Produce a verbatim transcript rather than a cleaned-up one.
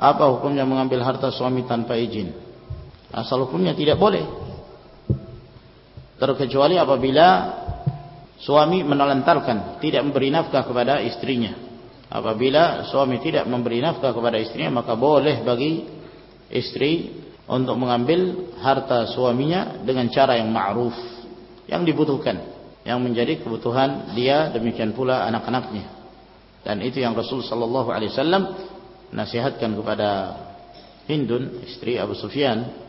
Apa hukumnya mengambil harta suami tanpa izin? Asal hukumnya tidak boleh, terkecuali apabila suami menelantarkan, tidak memberi nafkah kepada istrinya. Apabila suami tidak memberi nafkah kepada istrinya, maka boleh bagi istri untuk mengambil harta suaminya dengan cara yang ma'ruf, yang dibutuhkan, yang menjadi kebutuhan dia, demikian pula anak-anaknya. Dan itu yang Rasul sallallahu alaihi wasallam nasihatkan kepada Hindun, istri Abu Sufyan,